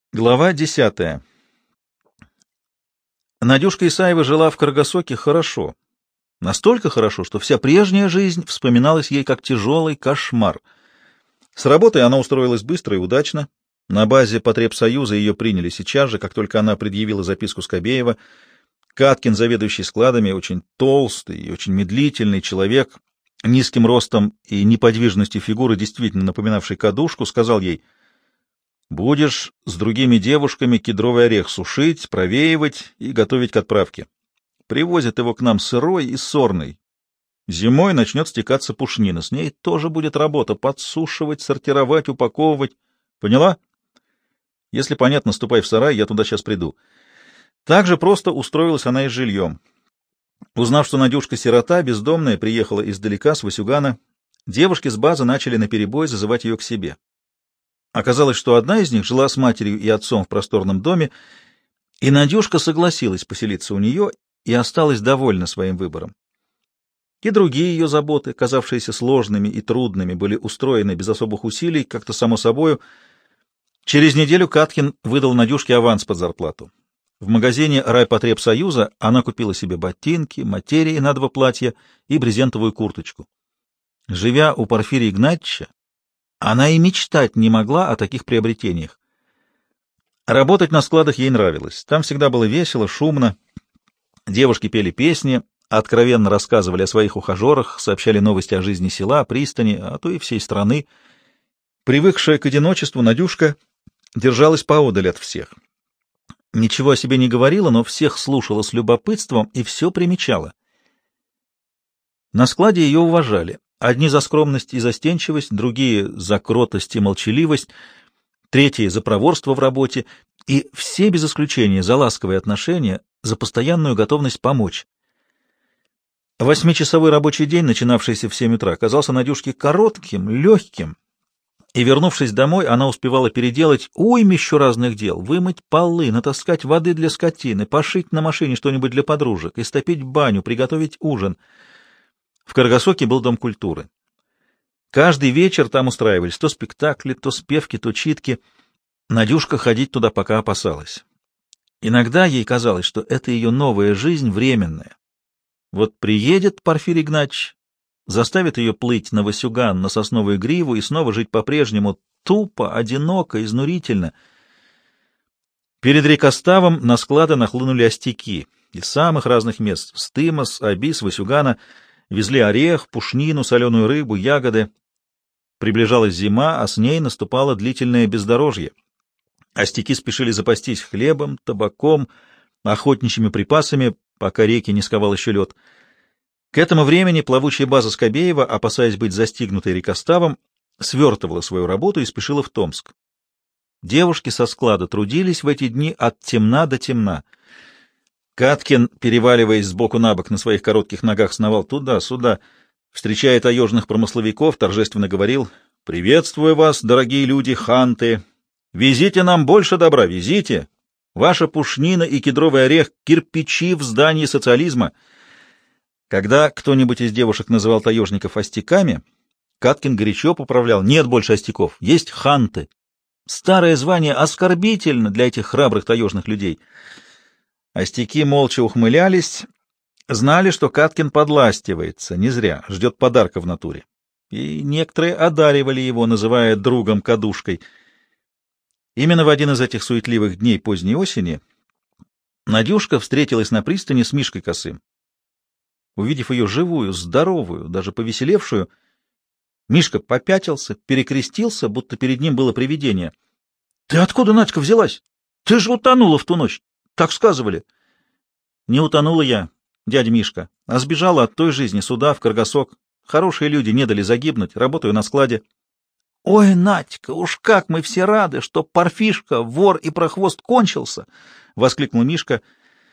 Глава 10. Надюшка Исаева жила в Каргасоке хорошо. Настолько хорошо, что вся прежняя жизнь вспоминалась ей как тяжелый кошмар. С работой она устроилась быстро и удачно. На базе потребсоюза ее приняли сейчас же, как только она предъявила записку Скобеева. Каткин, заведующий складами, очень толстый и очень медлительный человек, низким ростом и неподвижностью фигуры, действительно напоминавший кадушку, сказал ей: «Будешь с другими девушками кедровый орех сушить, провеивать и готовить к отправке. Привозят его к нам сырой и сорный. Зимой начнет стекаться пушнина. С ней тоже будет работа — подсушивать, сортировать, упаковывать. Поняла? Если понятно, ступай в сарай, я туда сейчас приду». Так же просто устроилась она и с жильем. Узнав, что Надюшка сирота, бездомная, приехала издалека, с Васюгана, девушки с базы начали наперебой зазывать ее к себе. Оказалось, что одна из них жила с матерью и отцом в просторном доме, и Надюшка согласилась поселиться у нее и осталась довольна своим выбором. И другие ее заботы, казавшиеся сложными и трудными, были устроены без особых усилий, как-то само собою. Через неделю Каткин выдал Надюшке аванс под зарплату. В магазине райпотребсоюза она купила себе ботинки, материи на 2 платья и брезентовую курточку. Живя у Порфирия Игнатьевича, она и мечтать не могла о таких приобретениях. Работать на складах ей нравилось. Там всегда было весело, шумно. Девушки пели песни, откровенно рассказывали о своих ухажерах, сообщали новости о жизни села, пристани, а то и всей страны. Привыкшая к одиночеству, Надюшка держалась поодаль от всех. Ничего о себе не говорила, но всех слушала с любопытством и все примечала. На складе ее уважали. Одни за скромность и застенчивость, другие за кротость и молчаливость, третьи за проворство в работе, и все без исключения за ласковые отношения, за постоянную готовность помочь. 8-часовой рабочий день, начинавшийся в 7 утра, казался Надюшке коротким, легким, и, вернувшись домой, она успевала переделать уймищу разных дел: вымыть полы, натаскать воды для скотины, пошить на машине что-нибудь для подружек, истопить баню, приготовить ужин. В Каргасоке был дом культуры. Каждый вечер там устраивались то спектакли, то спевки, то читки. Надюшка ходить туда пока опасалась. Иногда ей казалось, что это ее новая жизнь временная. Вот приедет Порфирий Игнатьевич, заставит ее плыть на Васюган, на сосновую гриву и снова жить по-прежнему тупо, одиноко, изнурительно. Перед рекоставом на склады нахлынули остяки из самых разных мест — с Тыма, с Оби, с Васюгана. Везли орех, пушнину, соленую рыбу, ягоды. Приближалась зима, а с ней наступало длительное бездорожье. Остяки спешили запастись хлебом, табаком, охотничьими припасами, пока реки не сковал еще лед. К этому времени плавучая база Скобеева, опасаясь быть застигнутой рекоставом, свертывала свою работу и спешила в Томск. Девушки со склада трудились в эти дни от темна до темна. Каткин, переваливаясь сбоку на бок на своих коротких ногах, сновал туда-сюда. Встречая таежных промысловиков, торжественно говорил: «Приветствую вас, дорогие люди, ханты! Везите нам больше добра, везите! Ваша пушнина и кедровый орех — кирпичи в здании социализма!» Когда кто-нибудь из девушек называл таежников остяками, Каткин горячо поправлял: «Нет больше остяков, есть ханты. Старое звание оскорбительно для этих храбрых таежных людей». Остяки молча ухмылялись, знали, что Каткин подластивается, не зря, ждет подарка в натуре. И некоторые одаривали его, называя другом кадушкой. Именно в один из этих суетливых дней поздней осени Надюшка встретилась на пристани с Мишкой Косым. Увидев ее живую, здоровую, даже повеселевшую, Мишка попятился, перекрестился, будто перед ним было привидение. — Ты откуда, Надька, взялась? Ты же утонула в ту ночь. Так сказывали. — Не утонула я, дядя Мишка, а сбежала от той жизни сюда, в Каргасок. Хорошие люди не дали загибнуть, работаю на складе. — Ой, Надька, уж как мы все рады, что Парфишка, вор и прохвост, кончился! — воскликнул Мишка.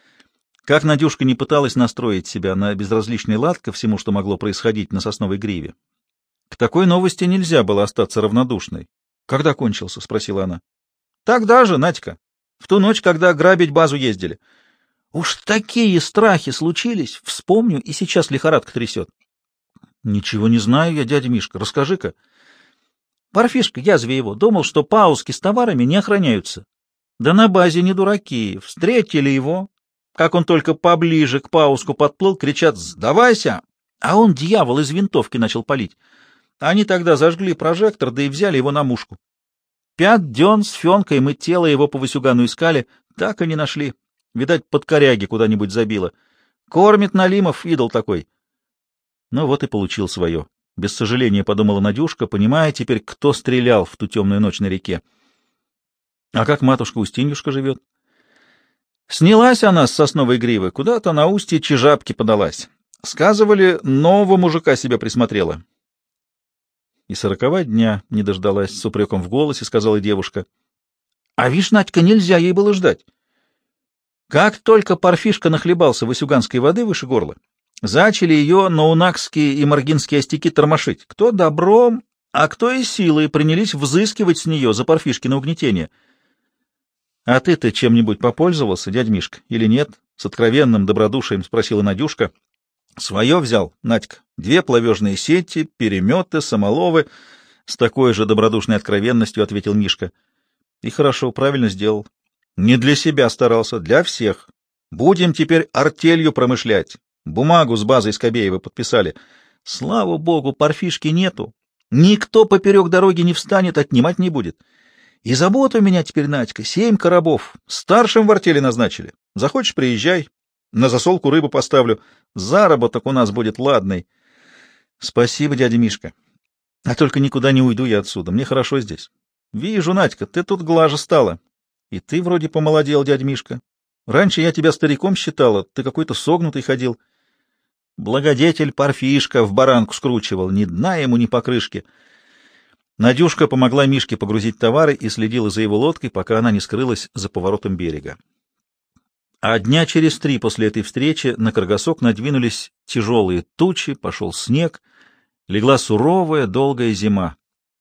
Как Надюшка не пыталась настроить себя на безразличный лад ко всему, что могло происходить на сосновой гриве, к такой новости нельзя было остаться равнодушной. — Когда кончился? — спросила она. — Тогда же, Надька, в ту ночь, когда грабить базу ездили. Уж такие страхи случились, вспомню, и сейчас лихорадка трясет. — Ничего не знаю я, дядя Мишка, расскажи-ка. Парфишка, язви его, думал, что пауски с товарами не охраняются. Да на базе не дураки. Встретили его. Как он только поближе к Пауску подплыл, кричат «Сдавайся!» А он, дьявол, из винтовки начал палить. Они тогда зажгли прожектор, да и взяли его на мушку. 5 дён с Фёнкой мы тело его по Васюгану искали, так и не нашли. Видать, под коряги куда-нибудь забило. Кормит Налимов, идол такой. Ну вот и получил свое. Без сожаления подумала Надюшка, понимая теперь, кто стрелял в ту темную ночь на реке. А как матушка Устиньюшка живет? Снялась она с сосновой гривы, куда-то на устье Чижапки подалась. Сказывали, нового мужика себе присмотрела. И 40 дня не дождалась, с упреком в голосе сказала девушка. А вишь, Надька, нельзя ей было ждать. Как только парфишка нахлебался васюганской воды выше горла, зачали ее наунакские и маргинские остяки тормошить. Кто добром, а кто и силой принялись взыскивать с нее за парфишкино угнетение. — А ты-то чем-нибудь попользовался, дядь Мишка, или нет? — с откровенным добродушием спросила Надюшка. — Свое взял, Надька. 2 плавежные сети, переметы, самоловы. С такой же добродушной откровенностью ответил Мишка. — И хорошо, правильно сделал. Не для себя старался, для всех. Будем теперь артелью промышлять. Бумагу с базой Скобеева подписали. Слава богу, парфишки нету. Никто поперек дороги не встанет, отнимать не будет. И забота у меня теперь, Надька, 7 коробов. Старшим в артели назначили. Захочешь, приезжай. На засолку рыбу поставлю. Заработок у нас будет ладный. Спасибо, дядя Мишка. А только никуда не уйду я отсюда. Мне хорошо здесь. Вижу, Надька, ты тут глаже стала. И ты вроде помолодел, дядя Мишка. Раньше я тебя стариком считала, ты какой-то согнутый ходил. Благодетель Парфишка в баранку скручивал, ни дна ему, ни покрышки. Надюшка помогла Мишке погрузить товары и следила за его лодкой, пока она не скрылась за поворотом берега. А дня через 3 после этой встречи на Каргасок надвинулись тяжелые тучи, пошел снег, легла суровая, долгая зима.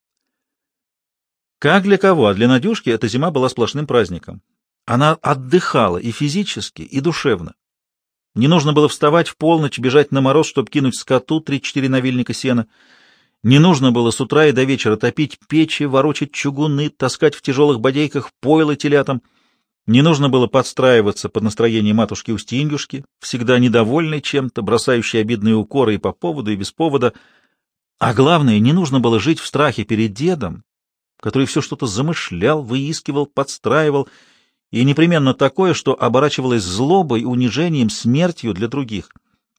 Как для кого, а для Надюшки эта зима была сплошным праздником. Она отдыхала и физически, и душевно. Не нужно было вставать в полночь, бежать на мороз, чтобы кинуть скоту 3-4 навильника сена. Не нужно было с утра и до вечера топить печи, ворочать чугуны, таскать в тяжелых бодейках пойло телятам. Не нужно было подстраиваться под настроение матушки Устиньюшки, всегда недовольной чем-то, бросающей обидные укоры и по поводу, и без повода. А главное, не нужно было жить в страхе перед дедом, который все что-то замышлял, выискивал, подстраивал, и непременно такое, что оборачивалось злобой, унижением, смертью для других.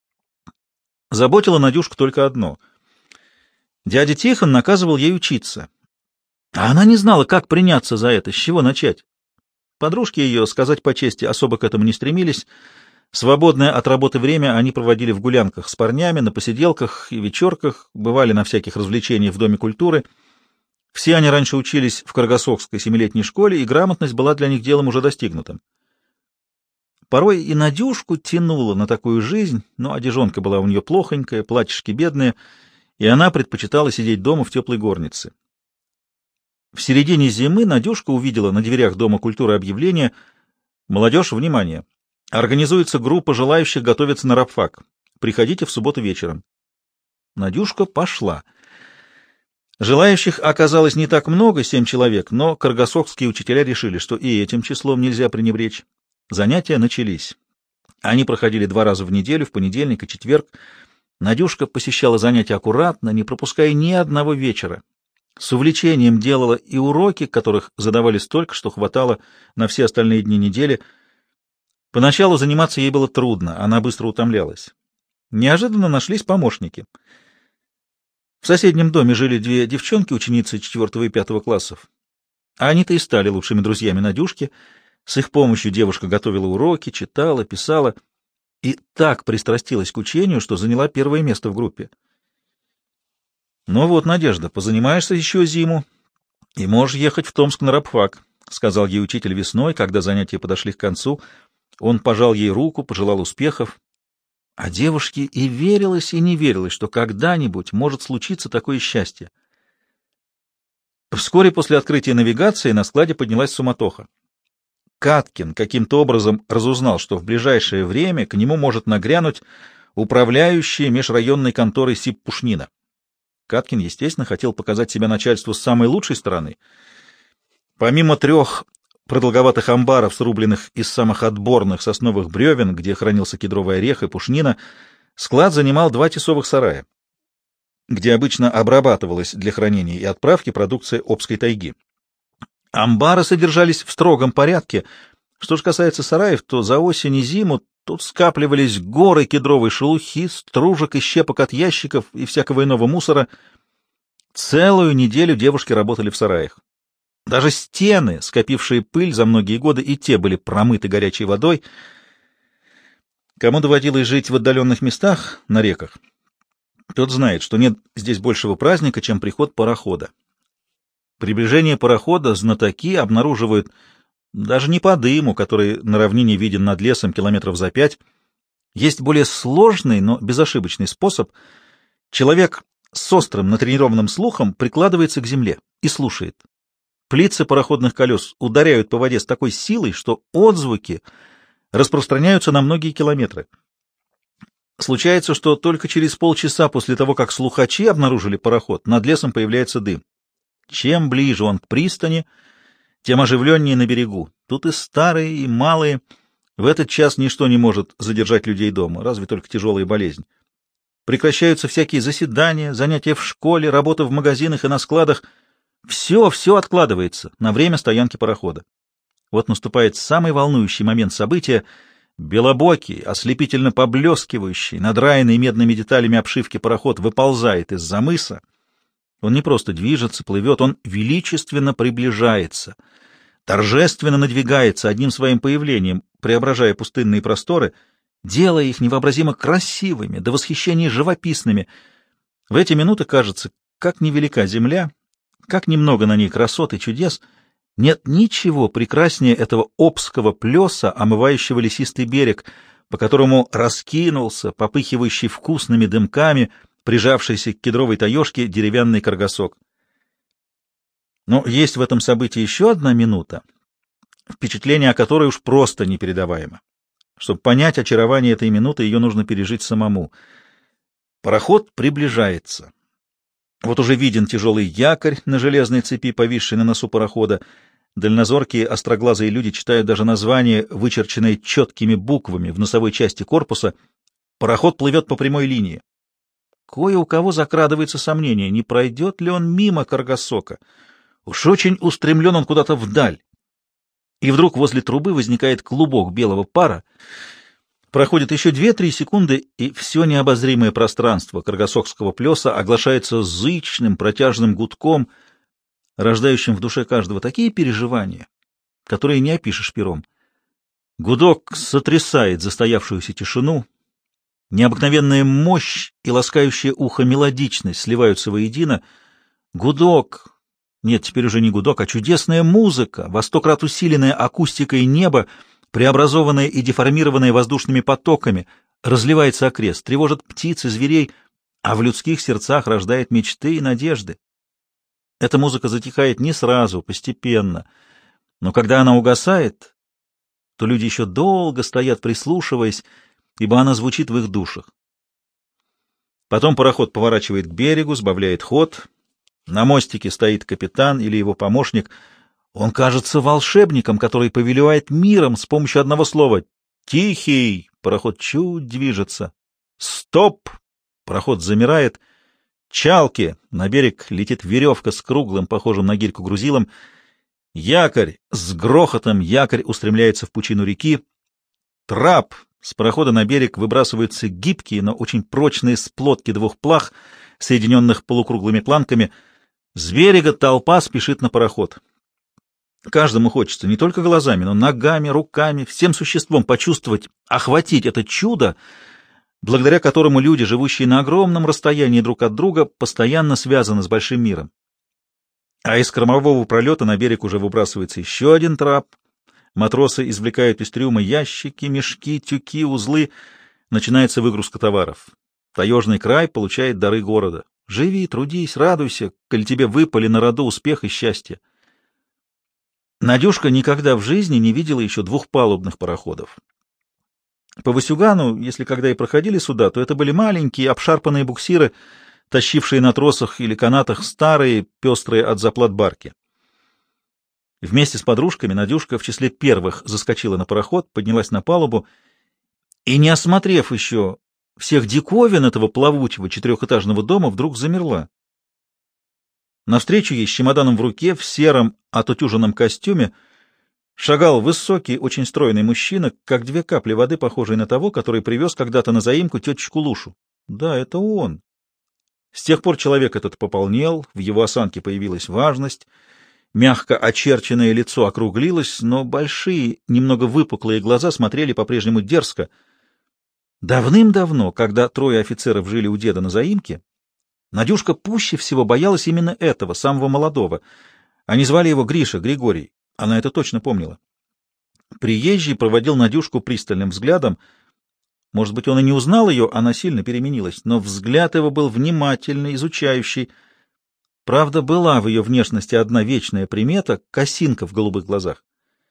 Заботило Надюшку только одно. Дядя Тихон наказывал ей учиться. А она не знала, как приняться за это, с чего начать. Подружки ее, сказать по чести, особо к этому не стремились. Свободное от работы время они проводили в гулянках с парнями, на посиделках и вечерках, бывали на всяких развлечениях в Доме культуры. Все они раньше учились в Каргасокской 7-летней школе, и грамотность была для них делом уже достигнутым. Порой и Надюшку тянуло на такую жизнь, но одежонка была у нее плохонькая, платьишки бедные, и она предпочитала сидеть дома в теплой горнице. В середине зимы Надюшка увидела на дверях Дома культуры объявление: «Молодежь, внимание! Организуется группа желающих готовиться на рабфак. Приходите в субботу вечером». Надюшка пошла. Желающих оказалось не так много, 7 человек, но каргасокские учителя решили, что и этим числом нельзя пренебречь. Занятия начались. Они проходили 2 раза в неделю, в понедельник и четверг. Надюшка посещала занятия аккуратно, не пропуская ни одного вечера. С увлечением делала и уроки, которых задавали столько, что хватало на все остальные дни недели. Поначалу заниматься ей было трудно, она быстро утомлялась. Неожиданно нашлись помощники. В соседнем доме жили 2 девчонки, ученицы 4 и 5 классов. А они-то и стали лучшими друзьями Надюшки. С их помощью девушка готовила уроки, читала, писала и так пристрастилась к учению, что заняла 1 место в группе. «Ну вот, Надежда, позанимаешься еще зиму и можешь ехать в Томск на рабфак», — сказал ей учитель весной, когда занятия подошли к концу. Он пожал ей руку, пожелал успехов. А девушке и верилось, и не верилось, что когда-нибудь может случиться такое счастье. Вскоре после открытия навигации на складе поднялась суматоха. Каткин каким-то образом разузнал, что в ближайшее время к нему может нагрянуть управляющий межрайонной конторой Сип-Пушнина. Каткин, естественно, хотел показать себя начальству с самой лучшей стороны. Помимо 3 продолговатых амбаров, срубленных из самых отборных сосновых бревен, где хранился кедровый орех и пушнина, склад занимал 2 тесовых сарая, где обычно обрабатывалась для хранения и отправки продукция Обской тайги. Амбары содержались в строгом порядке. Что же касается сараев, то за осень и зиму тут скапливались горы кедровой шелухи, стружек и щепок от ящиков и всякого иного мусора. Целую неделю девушки работали в сараях. Даже стены, скопившие пыль за многие годы, и те были промыты горячей водой. Кому доводилось жить в отдаленных местах на реках, тот знает, что нет здесь большего праздника, чем приход парохода. Приближение парохода знатоки обнаруживают даже не по дыму, который на равнине виден над лесом километров за 5. Есть более сложный, но безошибочный способ. Человек с острым натренированным слухом прикладывается к земле и слушает. Плицы пароходных колес ударяют по воде с такой силой, что отзвуки распространяются на многие километры. Случается, что только через полчаса после того, как слухачи обнаружили пароход, над лесом появляется дым. Чем ближе он к пристани, тем оживленнее на берегу. Тут и старые, и малые. В этот час ничто не может задержать людей дома, разве только тяжелая болезнь. Прекращаются всякие заседания, занятия в школе, работа в магазинах и на складах. Все откладывается на время стоянки парохода. Вот наступает самый волнующий момент события. Белобокий, ослепительно поблескивающий, надраенный медными деталями обшивки пароход выползает из-за мыса. Он не просто движется, плывет, он величественно приближается, торжественно надвигается одним своим появлением, преображая пустынные просторы, делая их невообразимо красивыми, до восхищения живописными. В эти минуты кажется, как невелика земля, как немного на ней красот и чудес. Нет ничего прекраснее этого обского плеса, омывающего лесистый берег, по которому раскинулся, попыхивающий вкусными дымками, прижавшийся к кедровой таежке деревянный каргасок. Но есть в этом событии еще одна минута, впечатление о которой уж просто непередаваемо. Чтобы понять очарование этой минуты, ее нужно пережить самому. Пароход приближается. Вот уже виден тяжелый якорь на железной цепи, повисший на носу парохода. Дальнозоркие остроглазые люди читают даже название, вычерченное четкими буквами в носовой части корпуса. Пароход плывет по прямой линии. Кое у кого закрадывается сомнение, не пройдет ли он мимо Каргасока. Уж очень устремлен он куда-то вдаль. И вдруг возле трубы возникает клубок белого пара. Проходит еще 2-3 секунды, и все необозримое пространство каргасокского плеса оглашается зычным протяжным гудком, рождающим в душе каждого такие переживания, которые не опишешь пером. Гудок сотрясает застоявшуюся тишину. Необыкновенная мощь и ласкающая ухо мелодичность сливаются воедино. Гудок, нет, теперь уже не гудок, а чудесная музыка, во 100 крат усиленная акустикой неба, преобразованная и деформированная воздушными потоками, разливается окрест, тревожит птиц и зверей, а в людских сердцах рождает мечты и надежды. Эта музыка затихает не сразу, постепенно, но когда она угасает, то люди еще долго стоят, прислушиваясь, ибо она звучит в их душах. Потом пароход поворачивает к берегу, сбавляет ход. На мостике стоит капитан или его помощник. Он кажется волшебником, который повелевает миром с помощью одного слова. «Тихий!» Пароход чуть движется. «Стоп!» Пароход замирает. «Чалки!» На берег летит веревка с круглым, похожим на гирьку грузилом. «Якорь!» С грохотом якорь устремляется в пучину реки. «Трап!» С парохода на берег выбрасываются гибкие, но очень прочные сплотки 2 плах, соединенных полукруглыми планками. С берега толпа спешит на пароход. Каждому хочется не только глазами, но ногами, руками, всем существом почувствовать, охватить это чудо, благодаря которому люди, живущие на огромном расстоянии друг от друга, постоянно связаны с большим миром. А из кормового пролета на берег уже выбрасывается еще один трап. Матросы извлекают из трюма ящики, мешки, тюки, узлы. Начинается выгрузка товаров. Таежный край получает дары города. Живи, трудись, радуйся, коль тебе выпали на роду успех и счастье. Надюшка никогда в жизни не видела еще 2-палубных пароходов. По Васюгану, если когда и проходили суда, то это были маленькие обшарпанные буксиры, тащившие на тросах или канатах старые, пестрые от заплат барки. Вместе с подружками Надюшка в числе первых заскочила на пароход, поднялась на палубу и, не осмотрев еще всех диковин этого плавучего четырехэтажного дома, вдруг замерла. Навстречу ей с чемоданом в руке, в сером отутюженном костюме, шагал высокий, очень стройный мужчина, как две капли воды, похожий на того, который привез когда-то на заимку тетечку Лушу. Да, это он. С тех пор человек этот пополнел, в его осанке появилась важность, мягко очерченное лицо округлилось, но большие, немного выпуклые глаза смотрели по-прежнему дерзко. Давным-давно, когда трое офицеров жили у деда на заимке, Надюшка пуще всего боялась именно этого, самого молодого. Они звали его Гриша, Григорий. Она это точно помнила. Приезжий проводил Надюшку пристальным взглядом. Может быть, он и не узнал ее, она сильно переменилась, но взгляд его был внимательный, изучающий. Правда, была в ее внешности одна вечная примета — косинка в голубых глазах.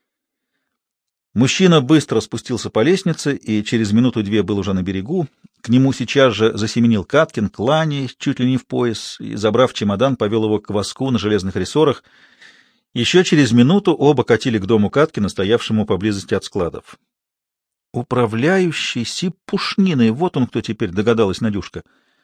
Мужчина быстро спустился по лестнице и через минуту-две был уже на берегу. К нему сейчас же засеменил Каткин, кланяясь чуть ли не в пояс, и, забрав чемодан, повел его к воску на железных рессорах. Еще через минуту оба катили к дому Каткина, стоявшему поблизости от складов. Управляющий Сипушниной, вот он кто теперь, догадалась Надюшка.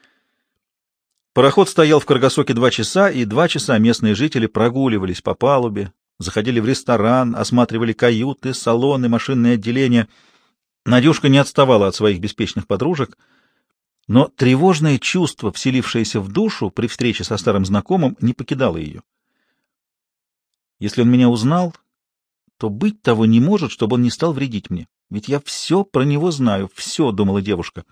Пароход стоял в Каргасоке 2 часа, и 2 часа местные жители прогуливались по палубе, заходили в ресторан, осматривали каюты, салоны, машинные отделения. Надюшка не отставала от своих беспечных подружек, но тревожное чувство, вселившееся в душу при встрече со старым знакомым, не покидало ее. Если он меня узнал, то быть того не может, чтобы он не стал вредить мне. Ведь я все про него знаю, все, — думала девушка.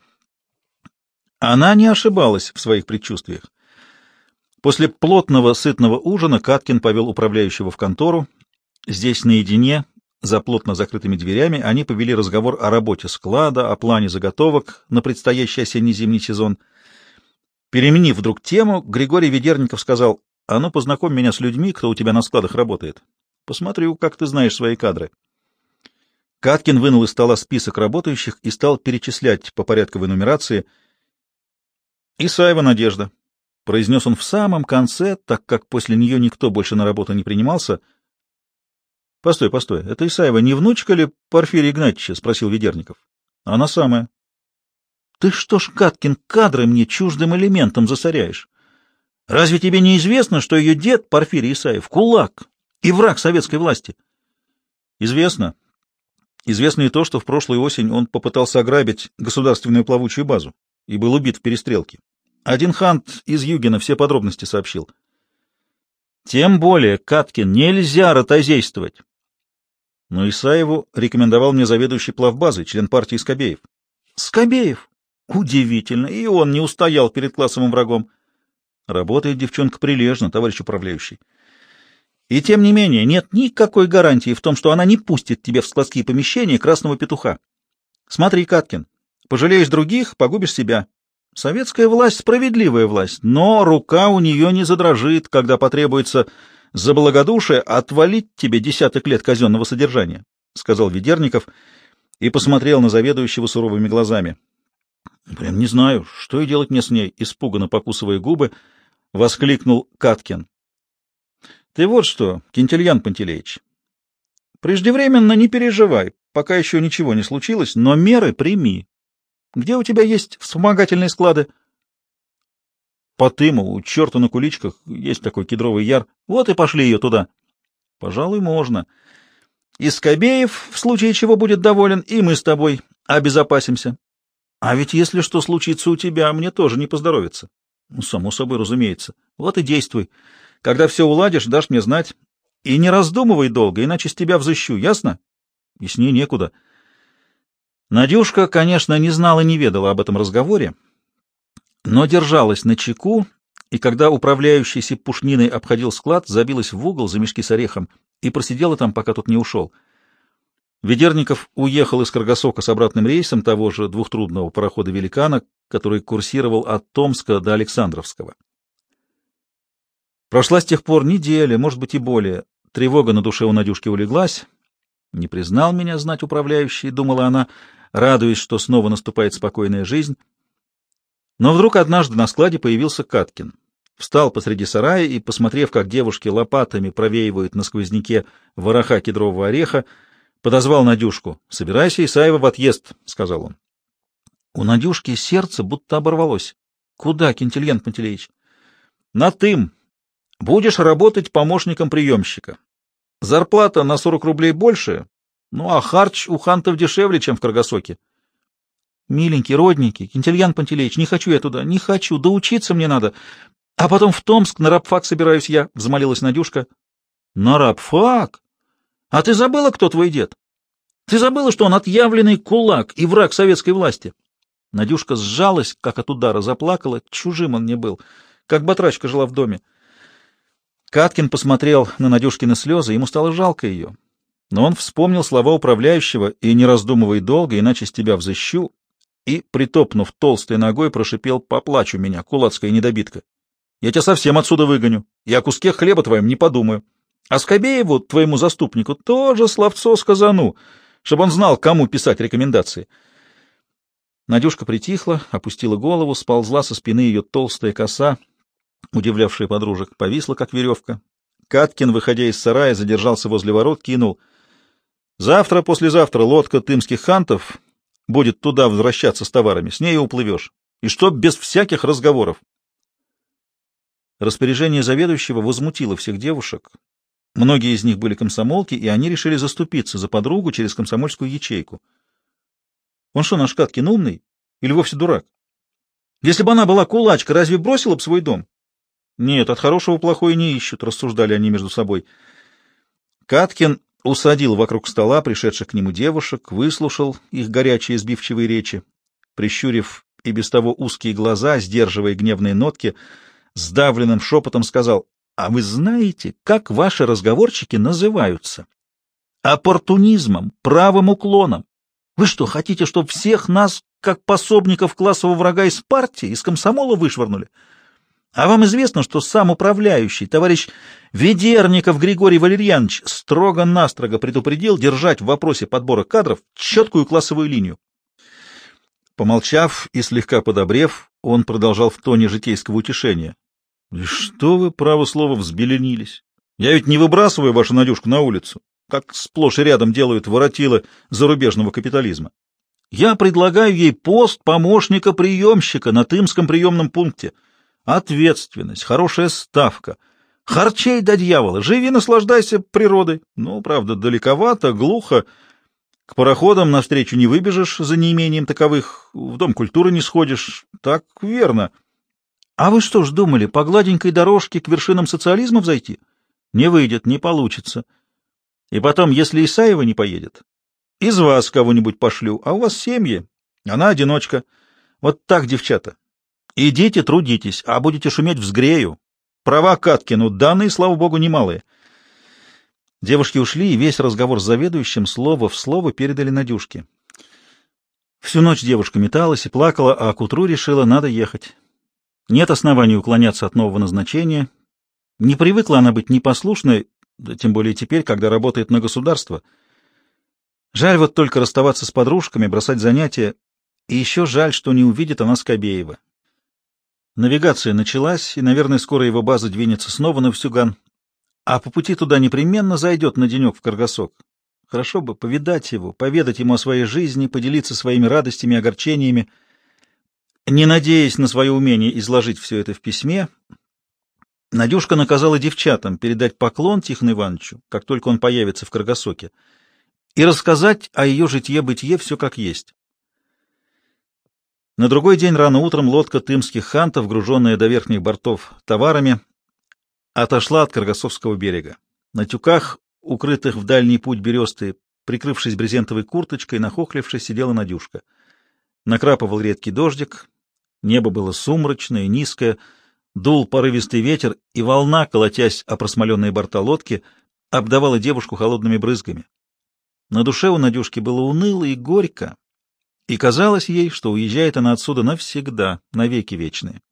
Она не ошибалась в своих предчувствиях. После плотного, сытного ужина Каткин повел управляющего в контору. Здесь наедине, за плотно закрытыми дверями, они повели разговор о работе склада, о плане заготовок на предстоящий осенне-зимний сезон. Переменив вдруг тему, Григорий Ведерников сказал: «А ну, познакомь меня с людьми, кто у тебя на складах работает. Посмотрю, как ты знаешь свои кадры». Каткин вынул из стола список работающих и стал перечислять по порядковой нумерации. «Исаева Надежда», — произнес он в самом конце, так как после нее никто больше на работу не принимался. — Постой, это Исаева не внучка ли Порфирия Игнатьевича? — спросил Ведерников. — Она самая. — Ты что ж, Каткин, кадры мне чуждым элементом засоряешь? Разве тебе не известно, что ее дед Порфирий Исаев — кулак и враг советской власти? — Известно. Известно и то, что в прошлую осень он попытался ограбить государственную плавучую базу и был убит в перестрелке. Один хант из Югина все подробности сообщил. Тем более, Каткин, нельзя ротозействовать. Но Исаеву рекомендовал мне заведующий плавбазой, член партии Скобеев. Скобеев? Удивительно, и он не устоял перед классовым врагом. Работает девчонка прилежно, товарищ управляющий. И тем не менее, нет никакой гарантии в том, что она не пустит тебе в складские помещения красного петуха. Смотри, Каткин, пожалеешь других, погубишь себя. Советская власть — справедливая власть, но рука у нее не задрожит, когда потребуется за благодушие отвалить тебе 10 лет казенного содержания, — сказал Ведерников и посмотрел на заведующего суровыми глазами. — Прям не знаю, что и делать мне с ней, — испуганно покусывая губы, воскликнул Каткин. — Ты вот что, Кентильян Пантелеич, преждевременно не переживай, пока еще ничего не случилось, но меры прими. Где у тебя есть вспомогательные склады? По Тыму, у черта на куличках, есть такой кедровый яр. Вот и пошли ее туда. Пожалуй, можно. И Скобеев, в случае чего, будет доволен, и мы с тобой обезопасимся. А ведь если что случится у тебя, мне тоже не поздоровится. Ну, само собой, разумеется. Вот и действуй. Когда все уладишь, дашь мне знать. И не раздумывай долго, иначе с тебя взыщу, ясно? Яснее некуда. Надюшка, конечно, не знала, не ведала об этом разговоре, но держалась начеку, и когда управляющий Сипушниной обходил склад, забилась в угол за мешки с орехом и просидела там, пока тот не ушел. Ведерников уехал из Каргасока с обратным рейсом того же двухтрудного парохода «Великана», который курсировал от Томска до Александровского. Прошла с тех пор неделя, может быть и более. Тревога на душе у Надюшки улеглась. «Не признал меня знать управляющий», — думала она, радуясь, что снова наступает спокойная жизнь. Но вдруг однажды на складе появился Каткин. встал посреди сарая и, посмотрев, как девушки лопатами провеивают на сквозняке вороха кедрового ореха, подозвал Надюшку. — Собирайся, Исаева, в отъезд, — сказал он. У Надюшки сердце будто оборвалось. — Куда, Кентильян Пантелеич? — На Тым. Будешь работать помощником приемщика. Зарплата на 40 рублей больше, ну а харч у хантов дешевле, чем в Каргасоке. — Миленький, родненький, Кентильян Пантелеич, не хочу я туда, не хочу, да учиться мне надо. А потом в Томск на рабфак собираюсь я, — взмолилась Надюшка. — На рабфак? А ты забыла, кто твой дед? Ты забыла, что он отъявленный кулак и враг советской власти? Надюшка сжалась, как от удара, заплакала. Чужим он мне был, как батрачка жила в доме. Каткин посмотрел на Надюшкины слезы, ему стало жалко ее. Но он вспомнил слова управляющего и, не раздумывая долго, иначе с тебя взыщу, и, притопнув толстой ногой, прошипел: «Поплачь у меня, кулацкая недобитка. Я тебя совсем отсюда выгоню, и о куске хлеба твоем не подумаю. А Скобееву, твоему заступнику, тоже словцо сказану, чтобы он знал, кому писать рекомендации». Надюшка притихла, опустила голову, сползла со спины ее толстая коса, удивлявшая подружек, повисла, как веревка. Каткин, выходя из сарая, задержался возле ворот, кинул: «Завтра, послезавтра лодка тымских хантов будет туда возвращаться с товарами, с ней и уплывешь. И чтоб без всяких разговоров». Распоряжение заведующего возмутило всех девушек. Многие из них были комсомолки, и они решили заступиться за подругу через комсомольскую ячейку. Он что, наш Каткин умный или вовсе дурак? Если бы она была кулачка, разве бросила бы свой дом? Нет, от хорошего плохое не ищут, рассуждали они между собой. Каткин усадил вокруг стола пришедших к нему девушек, выслушал их горячие сбивчивые речи, прищурив и без того узкие глаза, сдерживая гневные нотки, сдавленным шепотом сказал: «А вы знаете, как ваши разговорчики называются? Оппортунизмом, правым уклоном. Вы что, хотите, чтобы всех нас, как пособников классового врага из партии, из комсомола вышвырнули? А вам известно, что сам управляющий, товарищ Ведерников Григорий Валерьянович, строго-настрого предупредил держать в вопросе подбора кадров четкую классовую линию?» Помолчав и слегка подобрев, он продолжал в тоне житейского утешения: «И что вы, право слово, взбеленились? Я ведь не выбрасываю вашу Надюшку на улицу, как сплошь и рядом делают воротилы зарубежного капитализма. Я предлагаю ей пост помощника-приемщика на Тымском приемном пункте. Ответственность, хорошая ставка, харчей до дьявола, живи, наслаждайся природой. Ну, правда, далековато, глухо. К пароходам навстречу не выбежишь за неимением таковых, в Дом культуры не сходишь. Так верно. А вы что ж думали, по гладенькой дорожке к вершинам социализма взойти? Не выйдет, не получится. И потом, если Исаева не поедет, из вас кого-нибудь пошлю, а у вас семьи, она одиночка. Вот так, девчата. Идите, трудитесь, а будете шуметь — взгрею. Права Каткину данные, слава богу, немалые». Девушки ушли, и весь разговор с заведующим слово в слово передали Надюшке. Всю ночь девушка металась и плакала, а к утру решила: надо ехать. Нет оснований уклоняться от нового назначения. Не привыкла она быть непослушной, да тем более теперь, когда работает на государство. Жаль вот только расставаться с подружками, бросать занятия. И еще жаль, что не увидит она Скобеева. Навигация началась, и, наверное, скоро его база двинется снова на Васюган, а по пути туда непременно зайдет на денек в Каргасок. Хорошо бы повидать его, поведать ему о своей жизни, поделиться своими радостями и огорчениями. Не надеясь на свое умение изложить все это в письме, Надюшка наказала девчатам передать поклон Тихону Ивановичу, как только он появится в Каргасоке, и рассказать о ее житье-бытие все как есть. На другой день рано утром лодка тымских хантов, груженная до верхних бортов товарами, отошла от Каргасовского берега. На тюках, укрытых в дальний путь бересты, прикрывшись брезентовой курточкой, нахохлившись, сидела Надюшка. Накрапывал редкий дождик, небо было сумрачное, низкое, дул порывистый ветер, и волна, колотясь о просмоленные борта лодки, обдавала девушку холодными брызгами. На душе у Надюшки было уныло и горько, и казалось ей, что уезжает она отсюда навсегда, навеки вечные.